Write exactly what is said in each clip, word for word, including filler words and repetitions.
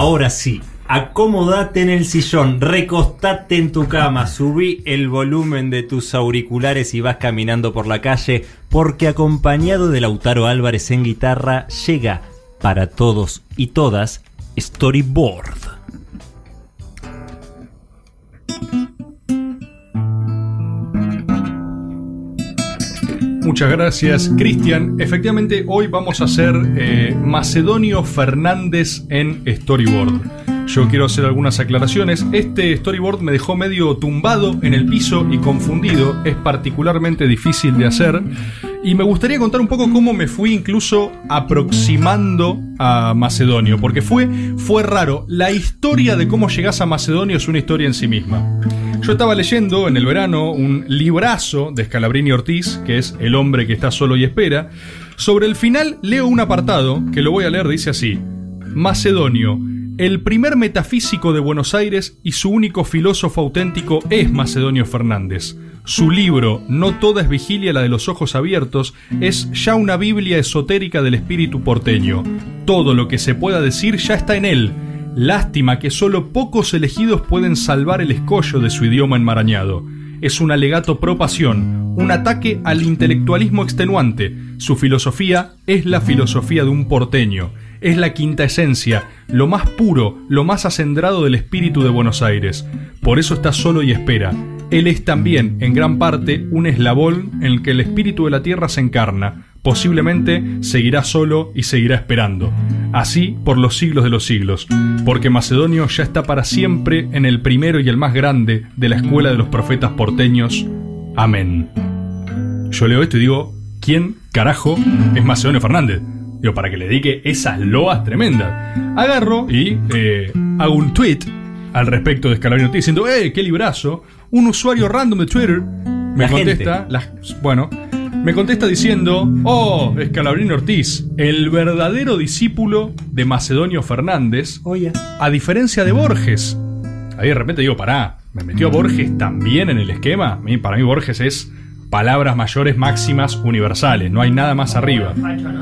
Ahora sí, acomodate en el sillón, recostate en tu cama, subí el volumen de tus auriculares y vas caminando por la calle, porque acompañado de Lautaro Álvarez en guitarra, llega para todos y todas Storyboard. Muchas gracias, Cristian. Efectivamente, hoy vamos a hacer eh, Macedonio Fernández en Storyboard. Yo quiero hacer algunas aclaraciones. Este storyboard me dejó medio tumbado en el piso y confundido. Es particularmente difícil de hacer. Y me gustaría contar un poco cómo me fui incluso aproximando a Macedonio. Porque fue, fue raro. La historia de cómo llegás a Macedonio es una historia en sí misma. Yo estaba leyendo en el verano un librazo de Scalabrini Ortiz, que es El hombre que está solo y espera. Sobre el final leo un apartado, que lo voy a leer, dice así: Macedonio, el primer metafísico de Buenos Aires y su único filósofo auténtico es Macedonio Fernández. Su libro, No toda es vigilia la de los ojos abiertos, es ya una biblia esotérica del espíritu porteño. Todo lo que se pueda decir ya está en él. Lástima que solo pocos elegidos pueden salvar el escollo de su idioma enmarañado. Es un alegato pro pasión, un ataque al intelectualismo extenuante. Su filosofía es la filosofía de un porteño. Es la quinta esencia, lo más puro, lo más acendrado del espíritu de Buenos Aires. Por eso está solo y espera. Él es también, en gran parte, un eslabón en el que el espíritu de la tierra se encarna. Posiblemente seguirá solo y seguirá esperando. Así por los siglos de los siglos. Porque Macedonio ya está para siempre en el primero y el más grande de la escuela de los profetas porteños. Amén. Yo leo esto y digo, ¿quién carajo es Macedonio Fernández? Digo, para que le dedique esas loas tremendas. Agarro y eh, hago un tweet al respecto de Scalabrini Ortiz diciendo, ¡eh, qué librazo! Un usuario random de Twitter me la contesta, las, bueno, me contesta diciendo, ¡oh, Scalabrini Ortiz, el verdadero discípulo de Macedonio Fernández! Oh, yeah. A diferencia de Borges. Ahí de repente digo, pará, ¿me metió a Borges también en el esquema? Para mí Borges es palabras mayores, máximas, universales. No hay nada más arriba.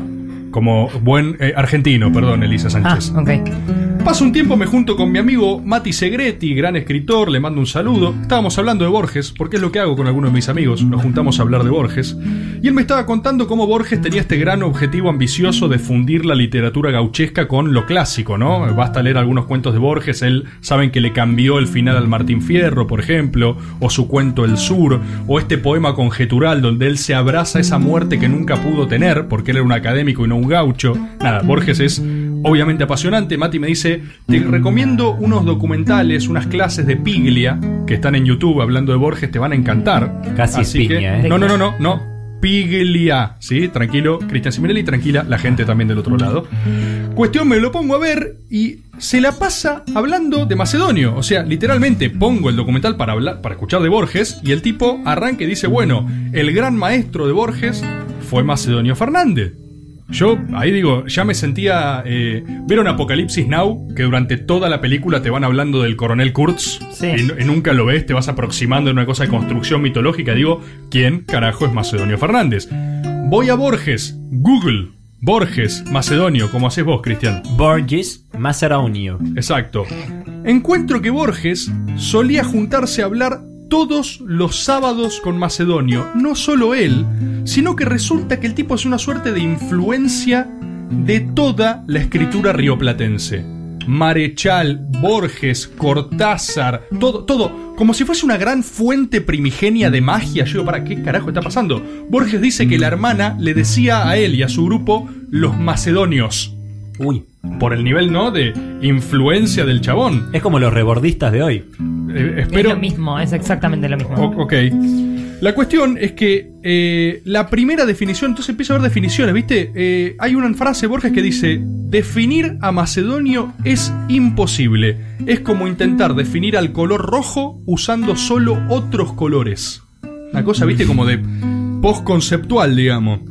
Como buen eh, argentino, perdón, Elisa Sánchez. Ah, ok. Paso un tiempo, me junto con mi amigo Mati Segretti, gran escritor, le mando un saludo. Estábamos hablando de Borges, porque es lo que hago con algunos de mis amigos, nos juntamos a hablar de Borges. Y él me estaba contando cómo Borges tenía este gran objetivo ambicioso de fundir la literatura gauchesca con lo clásico, ¿no? Basta leer algunos cuentos de Borges, él saben que le cambió el final al Martín Fierro, por ejemplo, o su cuento El Sur, o este poema conjetural donde él se abraza a esa muerte que nunca pudo tener, porque él era un académico y no un gaucho. Nada, Borges es obviamente apasionante. Mati me dice, te recomiendo unos documentales, unas clases de Piglia que están en YouTube hablando de Borges, te van a encantar. Casi Así piña, que, ¿eh? No, no, no, no, no. Piglia, ¿sí? Tranquilo, Cristian Siminelli, tranquila, la gente también del otro lado. Cuestión, me lo pongo a ver y se la pasa hablando de Macedonio. O sea, literalmente pongo el documental para hablar, para escuchar de Borges, y el tipo arranca y dice, bueno, el gran maestro de Borges fue Macedonio Fernández. Yo ahí digo, ya me sentía... Eh, ¿Vieron Apocalipsis Now? Que durante toda la película te van hablando del coronel Kurtz. Sí. Y, y nunca lo ves, te vas aproximando en una cosa de construcción mitológica. Digo, ¿quién carajo es Macedonio Fernández? Voy a Borges, Google, Borges, Macedonio, como haces vos, Cristian. Borges Macedonio. Exacto. Encuentro que Borges solía juntarse a hablar todos los sábados con Macedonio. No solo él, sino que resulta que el tipo es una suerte de influencia de toda la escritura rioplatense. Marechal, Borges, Cortázar, todo, todo, como si fuese una gran fuente primigenia de magia. Yo digo, ¿para qué carajo está pasando? Borges dice que la hermana le decía a él y a su grupo los macedonios. Uy. Por el nivel, ¿no?, de influencia del chabón. Es como los rebordistas de hoy. Eh, espero... Es lo mismo, es exactamente lo mismo. O- ok. La cuestión es que eh, la primera definición, entonces empiezo a ver definiciones, ¿viste? Eh, hay una frase de Borges que dice, definir a Macedonio es imposible. Es como intentar definir al color rojo usando solo otros colores. Una cosa, ¿viste? Como de post-conceptual, digamos.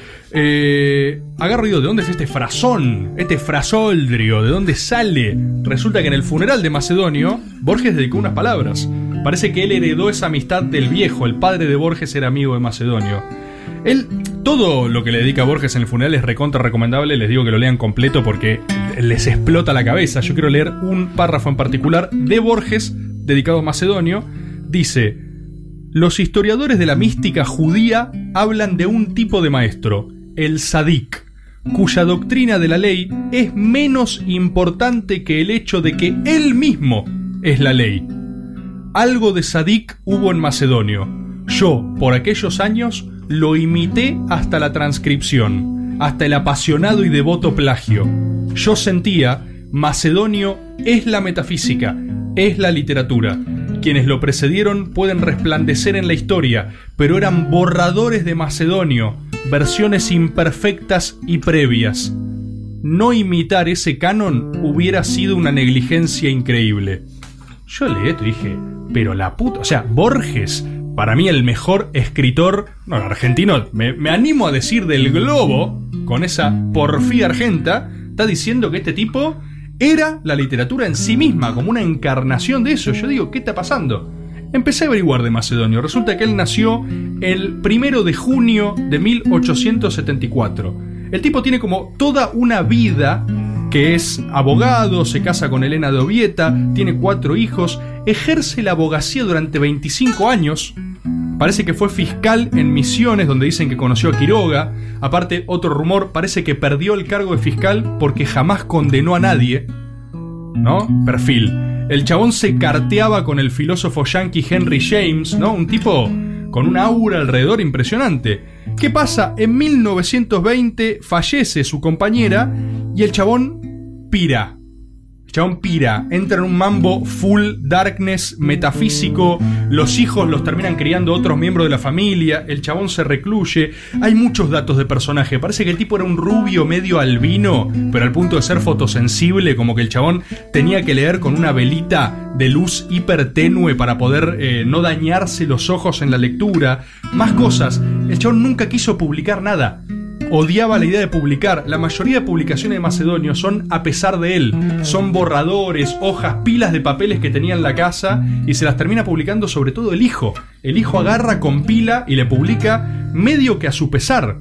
Eh, agarro y digo, ¿de dónde es este frasón? Este frasoldrio, ¿de dónde sale? Resulta que en el funeral de Macedonio, Borges dedicó unas palabras. Parece que él heredó esa amistad del viejo. El padre de Borges era amigo de Macedonio. Él, todo lo que le dedica Borges en el funeral es recontra recomendable. Les digo que lo lean completo porque les explota la cabeza. Yo quiero leer un párrafo en particular de Borges dedicado a Macedonio. Dice: los historiadores de la mística judía hablan de un tipo de maestro, el sadik, cuya doctrina de la ley es menos importante que el hecho de que él mismo es la ley. Algo de sadik hubo en Macedonio. Yo, por aquellos años, lo imité hasta la transcripción, hasta el apasionado y devoto plagio. Yo sentía, Macedonio es la metafísica, es la literatura. Quienes lo precedieron pueden resplandecer en la historia, pero eran borradores de Macedonio, versiones imperfectas y previas. No imitar ese canon hubiera sido una negligencia increíble. Yo leí esto y dije, pero la puta... O sea, Borges, para mí el mejor escritor, no, argentino, me, me animo a decir del globo, con esa porfía argenta, está diciendo que este tipo era la literatura en sí misma, como una encarnación de eso. Yo digo, ¿qué está pasando? Empecé a averiguar de Macedonio. Resulta que él nació el primero de junio de mil ochocientos setenta y cuatro. El tipo tiene como toda una vida, que es abogado, se casa con Helena de Obieta, tiene cuatro hijos, ejerce la abogacía durante veinticinco años. Parece que fue fiscal en Misiones, donde dicen que conoció a Quiroga. Aparte, otro rumor, parece que perdió el cargo de fiscal porque jamás condenó a nadie. ¿No? Perfil. El chabón se carteaba con el filósofo yankee Henry James, ¿no? Un tipo con una aura alrededor impresionante. ¿Qué pasa? En mil novecientos veinte fallece su compañera y el chabón pira. El chabón pira, entra en un mambo full darkness metafísico, los hijos los terminan criando otros miembros de la familia, el chabón se recluye. Hay muchos datos de personaje, parece que el tipo era un rubio medio albino, pero al punto de ser fotosensible, como que el chabón tenía que leer con una velita de luz hiper tenue para poder eh, no dañarse los ojos en la lectura. Más cosas, el chabón nunca quiso publicar nada. Odiaba la idea de publicar. La mayoría de publicaciones de Macedonio son a pesar de él. Son borradores, hojas, pilas de papeles que tenía en la casa y se las termina publicando sobre todo el hijo. El hijo agarra, compila y le publica medio que a su pesar.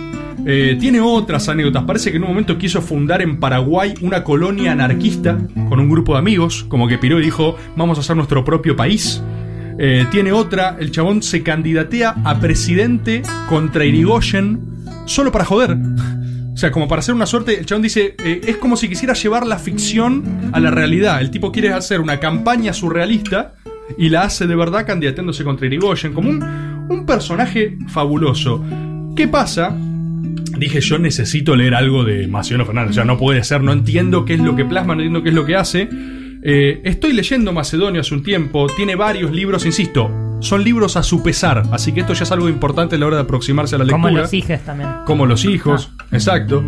Eh, tiene otras anécdotas. Parece que en un momento quiso fundar en Paraguay una colonia anarquista con un grupo de amigos. Como que piró y dijo, vamos a hacer nuestro propio país. Eh, tiene otra, el chabón se candidatea a presidente contra Irigoyen solo para joder. O sea, como para hacer una suerte. El chabón dice, eh, es como si quisiera llevar la ficción a la realidad. El tipo quiere hacer una campaña surrealista y la hace de verdad candidateándose contra Irigoyen. Como un, un personaje fabuloso. ¿Qué pasa? Dije, yo necesito leer algo de Macedonio Fernández. O sea, no puede ser, no entiendo qué es lo que plasma, no entiendo qué es lo que hace. Eh, estoy leyendo Macedonio hace un tiempo. Tiene varios libros, insisto, son libros a su pesar, así que esto ya es algo importante a la hora de aproximarse a la lectura. Como los hijos también. Como los hijos, ah. Exacto.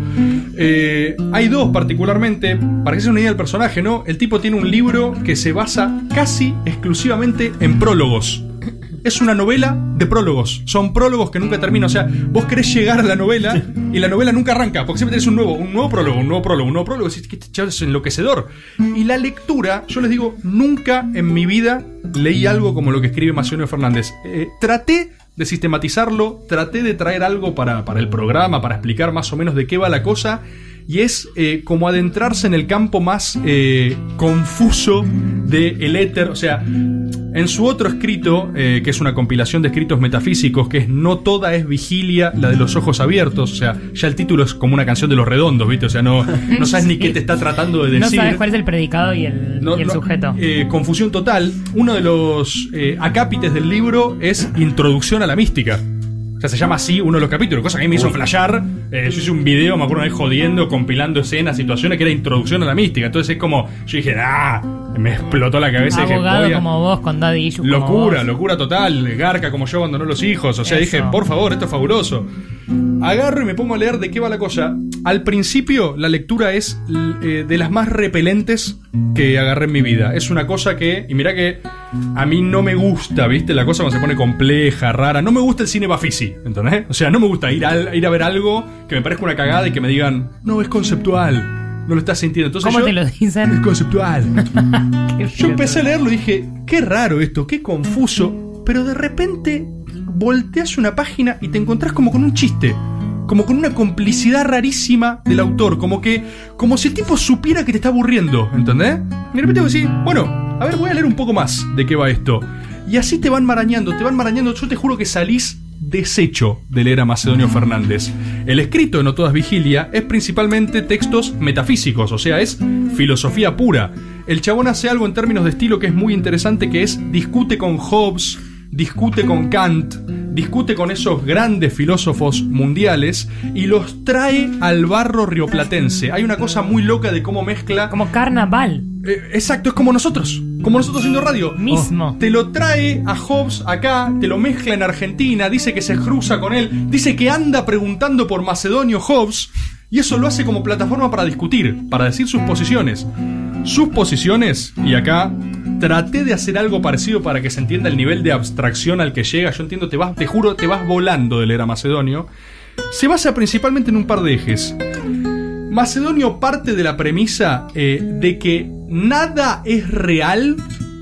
Eh, hay dos particularmente, para que se den una idea del personaje, ¿no? El tipo tiene un libro que se basa casi exclusivamente en prólogos. Es una novela de prólogos. Son prólogos que nunca terminan. O sea, vos querés llegar a la novela y la novela nunca arranca, porque siempre tenés un nuevo, un nuevo prólogo, un nuevo prólogo, un nuevo prólogo. Es que este es enloquecedor. Y la lectura, yo les digo, nunca en mi vida leí algo como lo que escribe Macedonio Fernández. Eh, traté de sistematizarlo, traté de traer algo para, para el programa, para explicar más o menos de qué va la cosa. Y es eh, como adentrarse en el campo más eh, confuso del éter. O sea, en su otro escrito, eh, que es una compilación de escritos metafísicos, que es No toda es vigilia, la de los ojos abiertos. O sea, ya el título es como una canción de Los Redondos, ¿viste? O sea, no, no sabes ni qué te está tratando de decir. No sabes cuál es el predicado y el, no, y el no, sujeto. Eh, confusión total. Uno de los eh, acápites del libro es Introducción a la mística. O sea, se llama así uno de los capítulos, cosa que a mí me hizo flashear. Eh, yo hice un video, me acuerdo una vez jodiendo, compilando escenas, situaciones que era introducción a la mística. Entonces es como, yo dije, ah, me explotó la cabeza. Abogado dije, como vos, con daddy issues locura, como vos. Locura total. Garca como yo abandonó los hijos. O sea, Eso. dije, por favor, esto es fabuloso. Agarro y me pongo a leer de qué va la cosa. Al principio, la lectura es eh, de las más repelentes que agarré en mi vida. Es una cosa que, y mirá que a mí no me gusta, ¿viste? La cosa cuando se pone compleja, rara. No me gusta el cine Bafisi, ¿entendés? O sea, no me gusta ir a, ir a ver algo que me parezca una cagada y que me digan, no, es conceptual, no lo estás sintiendo. Entonces ¿Cómo yo, te lo dicen? es conceptual. Qué Yo empecé a leerlo y dije, qué raro esto, qué confuso. Pero de repente volteás una página y te encontrás como con un chiste, como con una complicidad rarísima del autor, como que, como si el tipo supiera que te está aburriendo, ¿entendés? Y de repente vos decís, bueno, a ver, voy a leer un poco más de qué va esto. Y así te van marañando, te van marañando, yo te juro que salís deshecho de leer a Macedonio Fernández. El escrito de No Todas Vigilia es principalmente textos metafísicos, o sea, es filosofía pura. El chabón hace algo en términos de estilo que es muy interesante, que es discute con Hobbes, discute con Kant, discute con esos grandes filósofos mundiales y los trae al barro rioplatense. Hay una cosa muy loca de cómo mezcla... Como carnaval. Eh, exacto, es como nosotros, como nosotros haciendo radio. Mismo. Oh. Te lo trae a Hobbes acá, te lo mezcla en Argentina, dice que se cruza con él, dice que anda preguntando por Macedonio Hobbes, y eso lo hace como plataforma para discutir, para decir sus posiciones. Sus posiciones, y acá traté de hacer algo parecido para que se entienda el nivel de abstracción al que llega. Yo entiendo, te vas, te juro, te vas volando de leer a Macedonio. Se basa principalmente en un par de ejes. Macedonio parte de la premisa eh, de que nada es real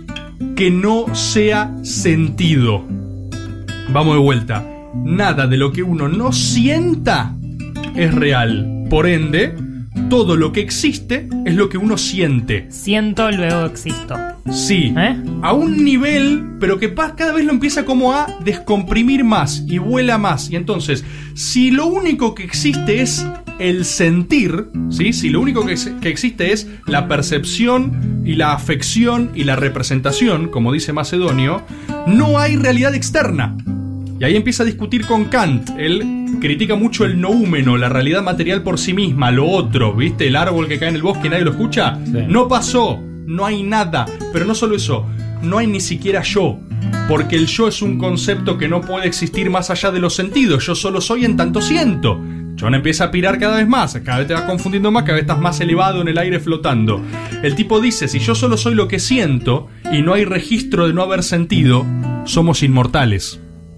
que no sea sentido. Vamos de vuelta. Nada de lo que uno no sienta es real. Por ende, todo lo que existe es lo que uno siente. Siento, luego existo. Sí, ¿Eh? a un nivel, pero que cada vez lo empieza como a descomprimir más y vuela más. Y entonces, si lo único que existe es el sentir, ¿sí? Si lo único que, que existe es la percepción y la afección y la representación, como dice Macedonio, no hay realidad externa. Y ahí empieza a discutir con Kant. Él critica mucho el noúmeno, la realidad material por sí misma, lo otro, ¿viste? El árbol que cae en el bosque y nadie lo escucha. Sí. No pasó, no hay nada. Pero no solo eso, no hay ni siquiera yo. Porque el yo es un concepto que no puede existir más allá de los sentidos. Yo solo soy en tanto siento. John empieza a pirar cada vez más, cada vez te vas confundiendo más, cada vez estás más elevado en el aire flotando. El tipo dice, si yo solo soy lo que siento y no hay registro de no haber sentido, somos inmortales.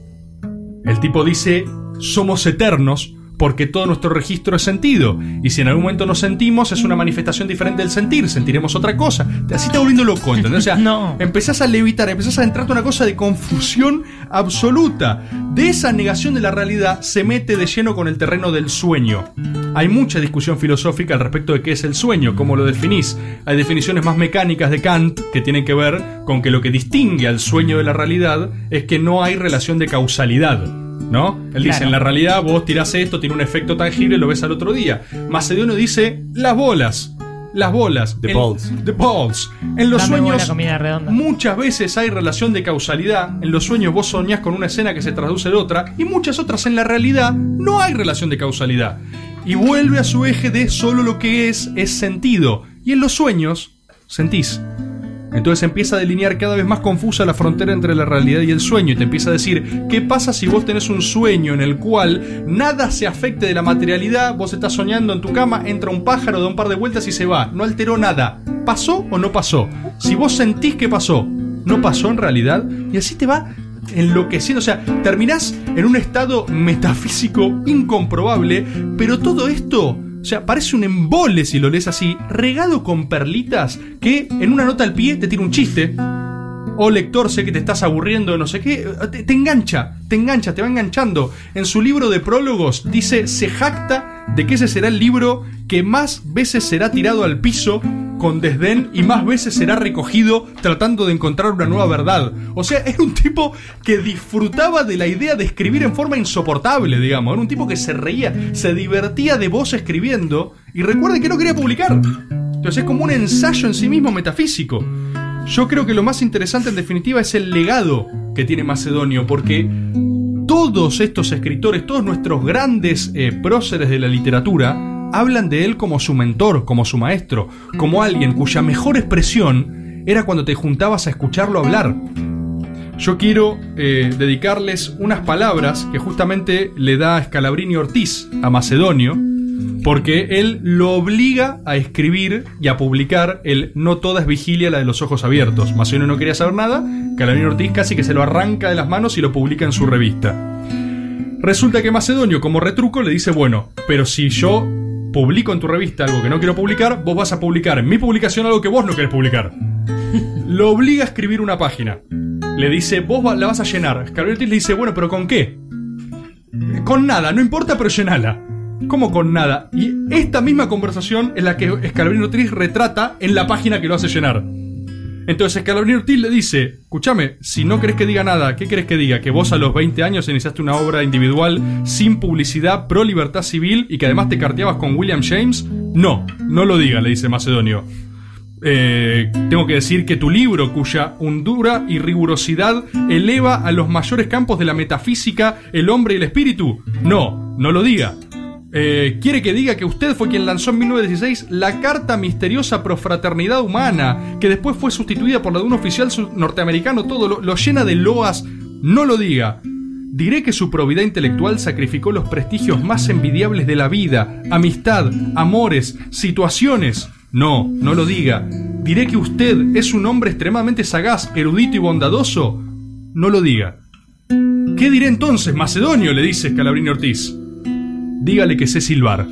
El tipo dice, somos eternos porque todo nuestro registro es sentido. Y si en algún momento nos sentimos, es una manifestación diferente del sentir. Sentiremos otra cosa. Así te volviendo loco, ¿entendés? O sea, no. empezás a levitar, empezás a entrarte en una cosa de confusión absoluta. De esa negación de la realidad se mete de lleno con el terreno del sueño. Hay mucha discusión filosófica al respecto de qué es el sueño, cómo lo definís. Hay definiciones más mecánicas de Kant que tienen que ver con que lo que distingue al sueño de la realidad es que no hay relación de causalidad, ¿no? Él dice, claro, en la realidad vos tirás esto, tiene un efecto tangible y lo ves al otro día. Macedonio dice, las bolas. Las bolas. The en, balls. The balls. En los Dame sueños comida redonda. Muchas veces hay relación de causalidad. En los sueños vos soñás con una escena que se traduce de otra, y muchas otras en la realidad no hay relación de causalidad. Y vuelve a su eje de solo lo que es, es sentido. Y en los sueños, sentís. Entonces empieza a delinear cada vez más confusa la frontera entre la realidad y el sueño, y te empieza a decir, ¿qué pasa si vos tenés un sueño en el cual nada se afecte de la materialidad? Vos estás soñando en tu cama, entra un pájaro, da un par de vueltas y se va, no alteró nada. ¿Pasó o no pasó? Si vos sentís que pasó, ¿no pasó en realidad? Y así te va enloqueciendo, o sea, terminás en un estado metafísico incomprobable, pero todo esto... O sea, parece un embole si lo lees así, regado con perlitas que en una nota al pie te tira un chiste. O lector, sé que te estás aburriendo de no sé qué, te, te engancha, te engancha, te va enganchando. En su libro de prólogos dice, se jacta de que ese será el libro que más veces será tirado al piso con desdén y más veces será recogido tratando de encontrar una nueva verdad. O sea, era un tipo que disfrutaba de la idea de escribir en forma insoportable, digamos. Era un tipo que se reía, se divertía de vos escribiendo, y recuerden que no quería publicar. Entonces es como un ensayo en sí mismo metafísico. Yo creo que lo más interesante en definitiva es el legado que tiene Macedonio, porque todos estos escritores, todos nuestros grandes eh, próceres de la literatura, hablan de él como su mentor, como su maestro, como alguien cuya mejor expresión era cuando te juntabas a escucharlo hablar. Yo quiero eh, dedicarles unas palabras que justamente le da Scalabrini Ortiz a Macedonio, porque él lo obliga a escribir y a publicar el No Toda es Vigilia, la de los ojos abiertos. Macedonio no quería saber nada, Scalabrini Ortiz casi que se lo arranca de las manos y lo publica en su revista. Resulta que Macedonio, como retruco, le dice, bueno, pero si yo publico en tu revista algo que no quiero publicar, vos vas a publicar en mi publicación algo que vos no querés publicar. Lo obliga a escribir una página. le dice, vos va- la vas a llenar. Scalabrini Ortiz le dice, bueno, pero ¿con qué? Con nada, no importa, pero llenala. ¿Cómo con nada? Y esta misma conversación es la que Scalabrini Ortiz retrata en la página que lo hace llenar. Entonces Scalabrini Ortiz le dice, escúchame, si no querés que diga nada, ¿qué querés que diga? ¿Que vos a los veinte años iniciaste una obra individual sin publicidad, pro libertad civil y que además te carteabas con William James? No, no lo diga, le dice Macedonio. Eh, tengo que decir que tu libro, cuya hondura y rigurosidad eleva a los mayores campos de la metafísica, el hombre y el espíritu. No, no lo diga. Eh, quiere que diga que usted fue quien lanzó en mil novecientos dieciséis la carta misteriosa pro fraternidad humana, que después fue sustituida por la de un oficial norteamericano. Todo lo, lo llena de loas. No lo diga. Diré que su probidad intelectual sacrificó los prestigios más envidiables de la vida, amistad, amores, situaciones. No, no lo diga. Diré que usted es un hombre extremadamente sagaz, erudito y bondadoso. No lo diga. ¿Qué diré entonces, Macedonio?, le dice Scalabrini Ortiz. Dígale que sé silbar.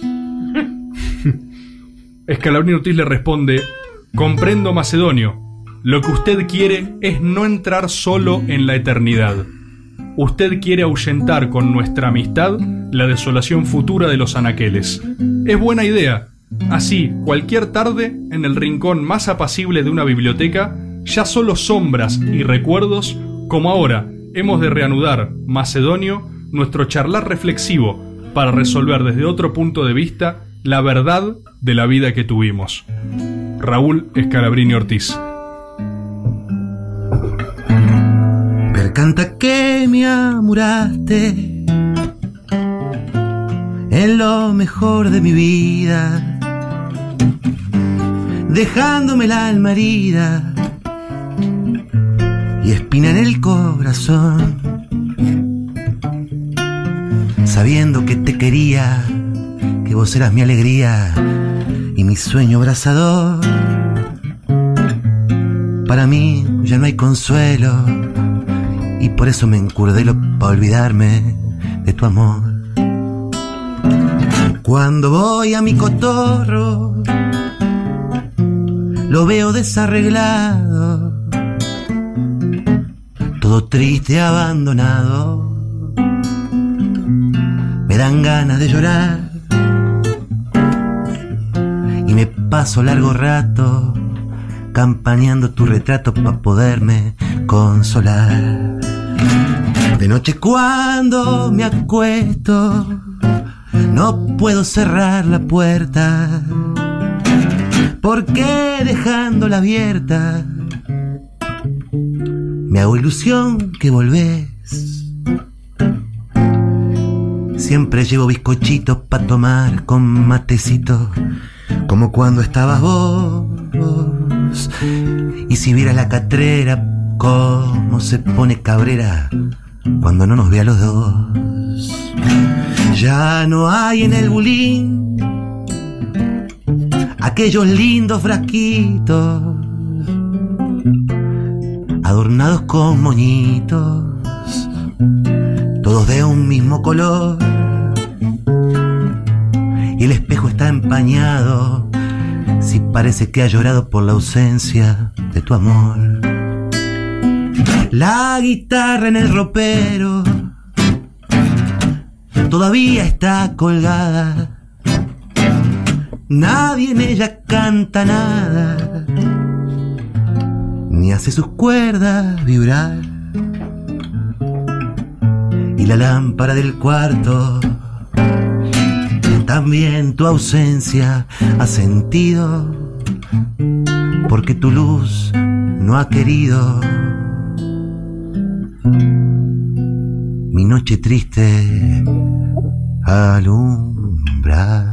Scalabrini Ortiz le responde, comprendo, Macedonio. Lo que usted quiere es no entrar solo en la eternidad. Usted quiere ahuyentar con nuestra amistad la desolación futura de los anaqueles. Es buena idea. Así, cualquier tarde, en el rincón más apacible de una biblioteca, ya solo sombras y recuerdos, como ahora hemos de reanudar, Macedonio, nuestro charlar reflexivo para resolver desde otro punto de vista la verdad de la vida que tuvimos. Raúl Scalabrini Ortiz. Percanta que me amuraste en lo mejor de mi vida, dejándome el alma herida y espina en el corazón, sabiendo que te quería, que vos eras mi alegría y mi sueño abrazador. Para mí ya no hay consuelo y por eso me encurdelo para olvidarme de tu amor. Cuando voy a mi cotorro lo veo desarreglado, todo triste, abandonado. Me dan ganas de llorar y me paso largo rato campaneando tu retrato para poderme consolar. De noche cuando me acuesto no puedo cerrar la puerta, porque dejándola abierta me hago ilusión que volvés. Siempre llevo bizcochitos pa' tomar con matecito, como cuando estabas vos. Y si vieras la catrera, cómo se pone cabrera cuando no nos ve a los dos. Ya no hay en el bulín aquellos lindos frasquitos adornados con moñitos, todos de un mismo color, y el espejo está empañado, si parece que ha llorado por la ausencia de tu amor. La guitarra en el ropero todavía está colgada, nadie en ella canta nada, ni hace sus cuerdas vibrar. Y la lámpara del cuarto, también tu ausencia ha sentido, porque tu luz no ha querido mi noche triste alumbrar.